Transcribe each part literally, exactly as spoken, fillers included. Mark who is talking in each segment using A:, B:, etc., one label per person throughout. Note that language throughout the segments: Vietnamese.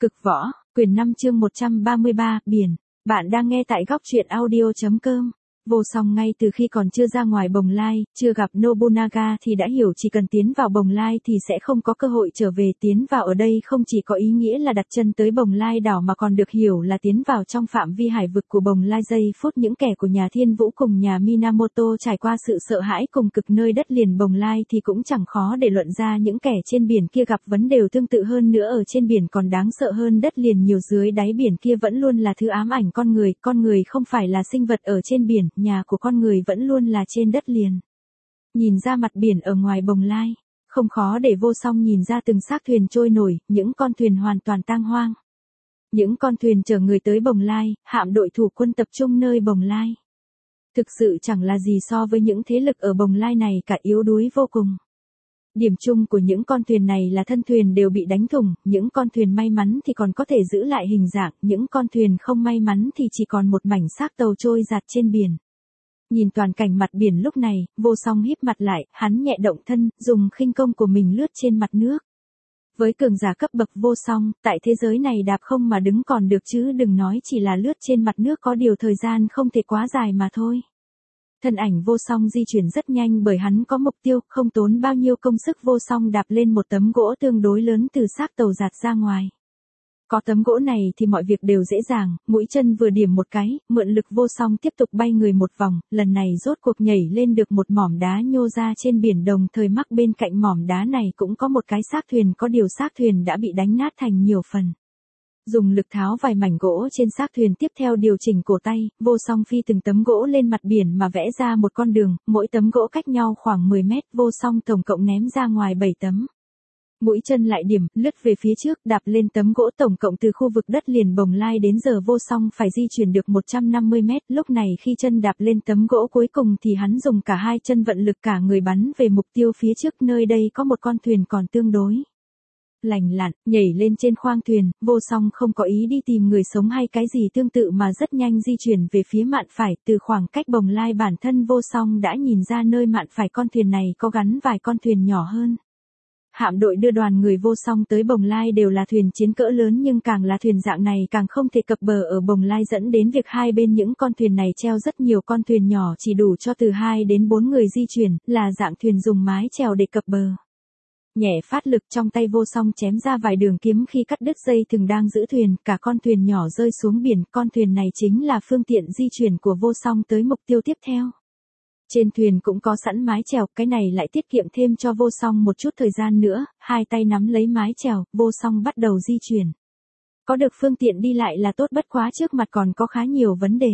A: Cực võ, quyển năm chương một trăm ba mươi ba, biển. Bạn đang nghe tại góc truyện audio.com. Vô Song ngay từ khi còn chưa ra ngoài Bồng Lai, chưa gặp Nobunaga thì đã hiểu chỉ cần tiến vào Bồng Lai thì sẽ không có cơ hội trở về. Tiến vào ở đây không chỉ có ý nghĩa là đặt chân tới Bồng Lai đảo mà còn được hiểu là tiến vào trong phạm vi hải vực của Bồng Lai. Giây phút những kẻ của nhà Thiên Vũ cùng nhà Minamoto trải qua sự sợ hãi cùng cực nơi đất liền Bồng Lai thì cũng chẳng khó để luận ra những kẻ trên biển kia gặp vấn đề tương tự hơn nữa. Ở trên biển còn đáng sợ hơn đất liền nhiều, dưới đáy biển kia vẫn luôn là thứ ám ảnh con người. Con người không phải là sinh vật ở trên biển, nhà của con người vẫn luôn là trên đất liền. Nhìn ra mặt biển ở ngoài Bồng Lai, không khó để Vô Song nhìn ra từng xác thuyền trôi nổi, những con thuyền hoàn toàn tang hoang. Những con thuyền chở người tới Bồng Lai, hạm đội thủ quân tập trung nơi Bồng Lai. Thực sự chẳng là gì so với những thế lực ở Bồng Lai này cả, yếu đuối vô cùng. Điểm chung của những con thuyền này là thân thuyền đều bị đánh thủng, những con thuyền may mắn thì còn có thể giữ lại hình dạng, những con thuyền không may mắn thì chỉ còn một mảnh xác tàu trôi dạt trên biển. Nhìn toàn cảnh mặt biển lúc này, Vô Song híp mặt lại, hắn nhẹ động thân, dùng khinh công của mình lướt trên mặt nước. Với cường giả cấp bậc Vô Song, tại thế giới này đạp không mà đứng còn được chứ đừng nói chỉ là lướt trên mặt nước, có điều thời gian không thể quá dài mà thôi. Thân ảnh Vô Song di chuyển rất nhanh bởi hắn có mục tiêu, không tốn bao nhiêu công sức Vô Song đạp lên một tấm gỗ tương đối lớn từ xác tàu dạt ra ngoài. Có tấm gỗ này thì mọi việc đều dễ dàng, mũi chân vừa điểm một cái, mượn lực Vô Song tiếp tục bay người một vòng, lần này rốt cuộc nhảy lên được một mỏm đá nhô ra trên biển, đồng thời mắc bên cạnh mỏm đá này cũng có một cái xác thuyền, có điều xác thuyền đã bị đánh nát thành nhiều phần. Dùng lực tháo vài mảnh gỗ trên xác thuyền, tiếp theo điều chỉnh cổ tay, Vô Song phi từng tấm gỗ lên mặt biển mà vẽ ra một con đường, mỗi tấm gỗ cách nhau khoảng mười mét, Vô Song tổng cộng ném ra ngoài bảy tấm. Mũi chân lại điểm, lướt về phía trước, đạp lên tấm gỗ, tổng cộng từ khu vực đất liền Bồng Lai đến giờ Vô Song phải di chuyển được một trăm năm mươi mét, lúc này khi chân đạp lên tấm gỗ cuối cùng thì hắn dùng cả hai chân vận lực cả người bắn về mục tiêu phía trước, nơi đây có một con thuyền còn tương đối lành lặn, nhảy lên trên khoang thuyền, Vô Song không có ý đi tìm người sống hay cái gì tương tự mà rất nhanh di chuyển về phía mạn phải. Từ khoảng cách Bồng Lai, bản thân Vô Song đã nhìn ra nơi mạn phải con thuyền này có gắn vài con thuyền nhỏ hơn. Hạm đội đưa đoàn người Vô Song tới Bồng Lai đều là thuyền chiến cỡ lớn, nhưng càng là thuyền dạng này càng không thể cập bờ ở Bồng Lai, dẫn đến việc hai bên những con thuyền này treo rất nhiều con thuyền nhỏ chỉ đủ cho từ hai đến bốn người di chuyển, là dạng thuyền dùng mái chèo để cập bờ. Nhẹ phát lực, trong tay Vô Song chém ra vài đường kiếm khi cắt đứt dây thừng đang giữ thuyền, cả con thuyền nhỏ rơi xuống biển. Con thuyền này chính là phương tiện di chuyển của Vô Song tới mục tiêu tiếp theo. Trên thuyền cũng có sẵn mái chèo, cái này lại tiết kiệm thêm cho Vô Song một chút thời gian nữa, hai tay nắm lấy mái chèo, Vô Song bắt đầu di chuyển. Có được phương tiện đi lại là tốt, bất quá trước mặt còn có khá nhiều vấn đề.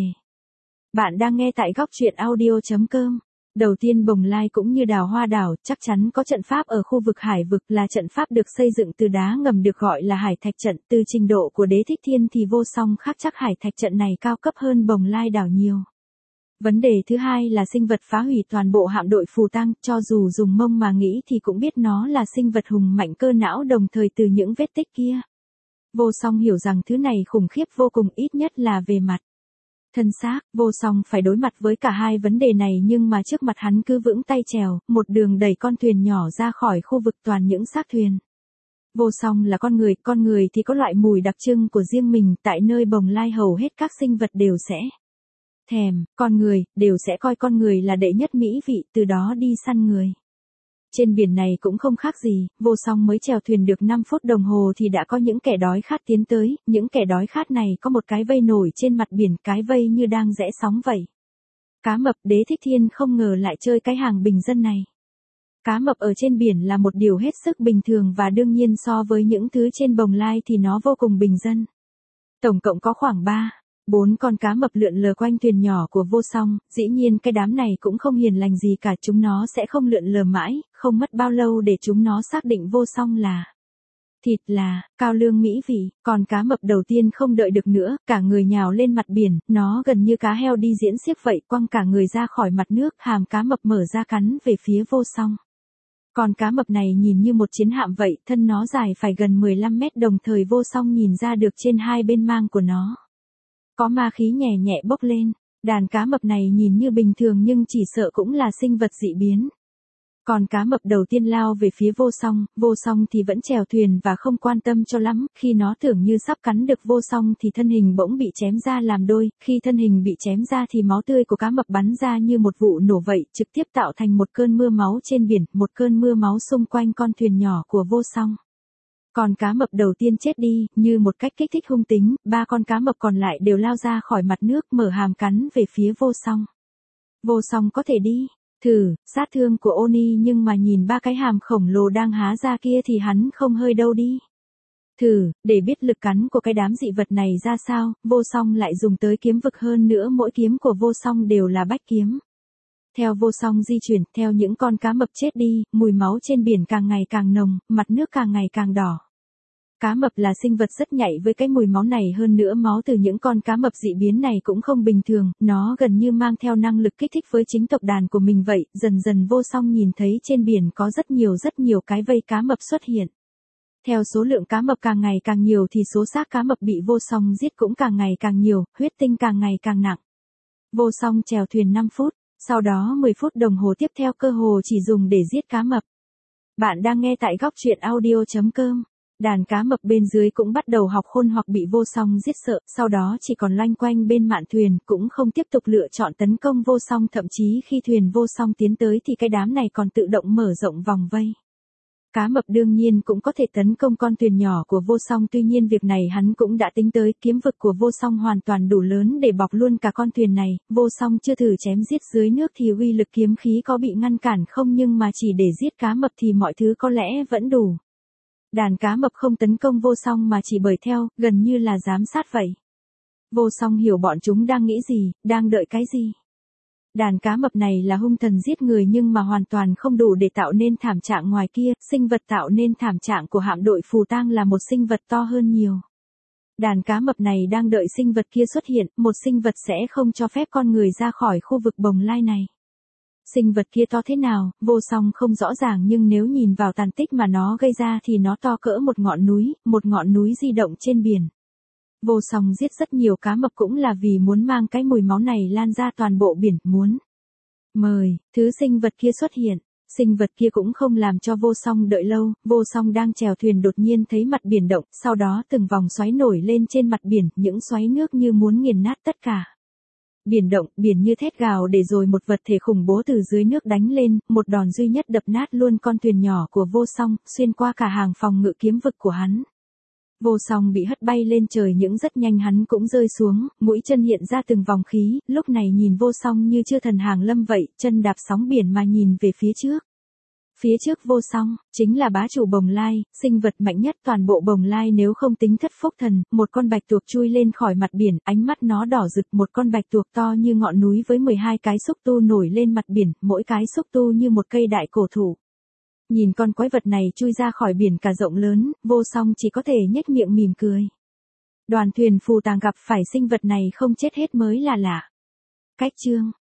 A: Bạn đang nghe tại góc truyện audio.com. Đầu tiên, Bồng Lai cũng như Đào Hoa đảo chắc chắn có trận pháp ở khu vực hải vực, là trận pháp được xây dựng từ đá ngầm được gọi là hải thạch trận. Từ trình độ của Đế Thích Thiên thì Vô Song khác chắc hải thạch trận này cao cấp hơn Bồng Lai đảo nhiều. Vấn đề thứ hai là sinh vật phá hủy toàn bộ hạm đội Phù Tang, cho dù dùng mông mà nghĩ thì cũng biết nó là sinh vật hùng mạnh cơ não, đồng thời từ những vết tích kia, Vô Song hiểu rằng thứ này khủng khiếp vô cùng, ít nhất là về mặt thân xác. Vô Song phải đối mặt với cả hai vấn đề này, nhưng mà trước mặt hắn cứ vững tay trèo, một đường đẩy con thuyền nhỏ ra khỏi khu vực toàn những xác thuyền. Vô Song là con người, con người thì có loại mùi đặc trưng của riêng mình, tại nơi Bồng Lai hầu hết các sinh vật đều sẽ thèm con người, đều sẽ coi con người là đệ nhất mỹ vị, từ đó đi săn người. Trên biển này cũng không khác gì, Vô Song mới chèo thuyền được năm phút đồng hồ thì đã có những kẻ đói khát tiến tới, những kẻ đói khát này có một cái vây nổi trên mặt biển, cái vây như đang rẽ sóng vậy. Cá mập, Đế Thích Thiên không ngờ lại chơi cái hàng bình dân này. Cá mập ở trên biển là một điều hết sức bình thường, và đương nhiên so với những thứ trên Bồng Lai thì nó vô cùng bình dân. Tổng cộng có khoảng ba bốn con cá mập lượn lờ quanh thuyền nhỏ của Vô Song, dĩ nhiên cái đám này cũng không hiền lành gì cả, chúng nó sẽ không lượn lờ mãi, không mất bao lâu để chúng nó xác định Vô Song là thịt, là cao lương mỹ vị. Còn cá mập đầu tiên không đợi được nữa, cả người nhào lên mặt biển, nó gần như cá heo đi diễn xiếc vậy, quăng cả người ra khỏi mặt nước, hàm cá mập mở ra cắn về phía Vô Song. Con cá mập này nhìn như một chiến hạm vậy, thân nó dài phải gần mười lăm mét, đồng thời Vô Song nhìn ra được trên hai bên mang của nó có ma khí nhẹ nhẹ bốc lên. Đàn cá mập này nhìn như bình thường nhưng chỉ sợ cũng là sinh vật dị biến. Còn cá mập đầu tiên lao về phía vô song, vô song thì vẫn chèo thuyền và không quan tâm cho lắm, khi nó tưởng như sắp cắn được vô song thì thân hình bỗng bị chém ra làm đôi, khi thân hình bị chém ra thì máu tươi của cá mập bắn ra như một vụ nổ vậy, trực tiếp tạo thành một cơn mưa máu trên biển, một cơn mưa máu xung quanh con thuyền nhỏ của vô song. Còn cá mập đầu tiên chết đi, như một cách kích thích hung tính, ba con cá mập còn lại đều lao ra khỏi mặt nước mở hàm cắn về phía vô song. Vô song có thể đi. Thử, sát thương của Oni nhưng mà nhìn ba cái hàm khổng lồ đang há ra kia thì hắn không hơi đâu đi. Thử, để biết lực cắn của cái đám dị vật này ra sao, vô song lại dùng tới kiếm vực hơn nữa mỗi kiếm của vô song đều là bách kiếm. Theo vô song di chuyển, theo những con cá mập chết đi, mùi máu trên biển càng ngày càng nồng, mặt nước càng ngày càng đỏ. Cá mập là sinh vật rất nhạy với cái mùi máu này, hơn nữa máu từ những con cá mập dị biến này cũng không bình thường, nó gần như mang theo năng lực kích thích với chính tộc đàn của mình vậy, dần dần vô song nhìn thấy trên biển có rất nhiều rất nhiều cái vây cá mập xuất hiện. Theo số lượng cá mập càng ngày càng nhiều thì số xác cá mập bị vô song giết cũng càng ngày càng nhiều, huyết tinh càng ngày càng nặng. Vô song chèo thuyền năm phút, sau đó mười phút đồng hồ tiếp theo cơ hồ chỉ dùng để giết cá mập. Bạn đang nghe tại góc truyện audio chấm com. Đàn cá mập bên dưới cũng bắt đầu học khôn hoặc bị vô song giết sợ, sau đó chỉ còn loanh quanh bên mạn thuyền, cũng không tiếp tục lựa chọn tấn công vô song, thậm chí khi thuyền vô song tiến tới thì cái đám này còn tự động mở rộng vòng vây. Cá mập đương nhiên cũng có thể tấn công con thuyền nhỏ của vô song, tuy nhiên việc này hắn cũng đã tính tới, kiếm vực của vô song hoàn toàn đủ lớn để bọc luôn cả con thuyền này, vô song chưa thử chém giết dưới nước thì uy lực kiếm khí có bị ngăn cản không, nhưng mà chỉ để giết cá mập thì mọi thứ có lẽ vẫn đủ. Đàn cá mập không tấn công vô song mà chỉ bởi theo, gần như là giám sát vậy. Vô song hiểu bọn chúng đang nghĩ gì, đang đợi cái gì. Đàn cá mập này là hung thần giết người nhưng mà hoàn toàn không đủ để tạo nên thảm trạng ngoài kia, sinh vật tạo nên thảm trạng của hạm đội phù tang là một sinh vật to hơn nhiều. Đàn cá mập này đang đợi sinh vật kia xuất hiện, một sinh vật sẽ không cho phép con người ra khỏi khu vực bồng lai này. Sinh vật kia to thế nào, vô song không rõ ràng, nhưng nếu nhìn vào tàn tích mà nó gây ra thì nó to cỡ một ngọn núi, một ngọn núi di động trên biển. Vô song giết rất nhiều cá mập cũng là vì muốn mang cái mùi máu này lan ra toàn bộ biển, muốn mời thứ sinh vật kia xuất hiện. Sinh vật kia cũng không làm cho vô song đợi lâu, vô song đang chèo thuyền đột nhiên thấy mặt biển động, sau đó từng vòng xoáy nổi lên trên mặt biển, những xoáy nước như muốn nghiền nát tất cả. Biển động, biển như thét gào để rồi một vật thể khủng bố từ dưới nước đánh lên, một đòn duy nhất đập nát luôn con thuyền nhỏ của vô song, xuyên qua cả hàng phòng ngự kiếm vực của hắn. Vô song bị hất bay lên trời, những rất nhanh hắn cũng rơi xuống, mũi chân hiện ra từng vòng khí, lúc này nhìn vô song như chưa thần hàng lâm vậy, chân đạp sóng biển mà nhìn về phía trước. Phía trước vô song, chính là bá chủ bồng lai, sinh vật mạnh nhất toàn bộ bồng lai nếu không tính thất phúc thần, một con bạch tuộc chui lên khỏi mặt biển, ánh mắt nó đỏ rực, một con bạch tuộc to như ngọn núi với mười hai cái xúc tu nổi lên mặt biển, mỗi cái xúc tu như một cây đại cổ thụ. Nhìn con quái vật này chui ra khỏi biển cả rộng lớn, vô song chỉ có thể nhếch miệng mỉm cười. Đoàn thuyền phù tang gặp phải sinh vật này không chết hết mới là lạ. Cách chương